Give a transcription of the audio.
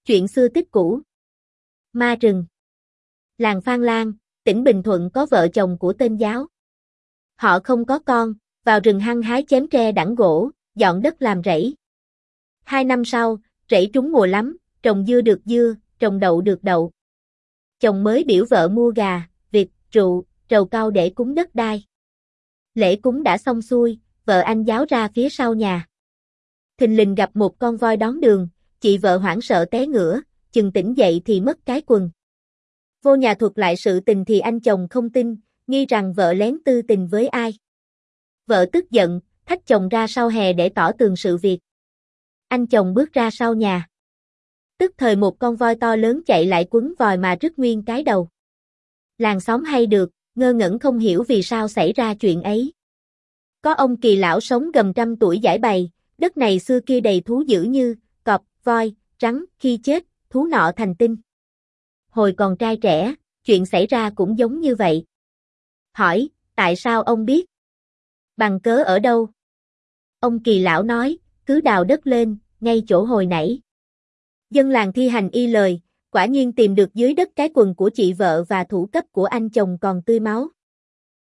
Chuyện xưa tích cũ. Ma rừng. Làng Phan Lan, tỉnh Bình Thuận có vợ chồng của tên Giáo. Họ không có con, vào rừng hăng hái chém tre đẵng gỗ, dọn đất làm rẫy. 2 năm sau, rẫy trúng mùa lắm, trồng dưa được dưa, trồng đậu được đậu. Chồng mới biểu vợ mua gà, vịt, rượu, trầu cau để cúng đất đai. Lễ cúng đã xong xuôi, vợ anh Giáo ra phía sau nhà. Thình lình gặp một con voi đón đường, chị vợ hoảng sợ té ngửa, chừng tỉnh dậy thì mất cái quần. Vô nhà thuật lại sự tình thì anh chồng không tin, nghi rằng vợ lén tư tình với ai. Vợ tức giận, thách chồng ra sau hè để tỏ tường sự việc. Anh chồng bước ra sau nhà. Tức thời một con voi to lớn chạy lại quấn vòi mà rứt nguyên cái đầu. Làng xóm hay được, ngơ ngẩn không hiểu vì sao xảy ra chuyện ấy. Có ông Kỳ lão sống gần 100 tuổi giải bày, đất này xưa kia đầy thú dữ như cọp, voi, rắn, khi chết, thú nọ thành tinh. Hồi còn trai trẻ, chuyện xảy ra cũng giống như vậy. Hỏi, tại sao ông biết? Bằng cớ ở đâu? Ông Kỳ lão nói, cứ đào đất lên, ngay chỗ hồi nãy. Dân làng thi hành y lời, quả nhiên tìm được dưới đất cái quần của chị vợ và thủ cấp của anh chồng còn tươi máu.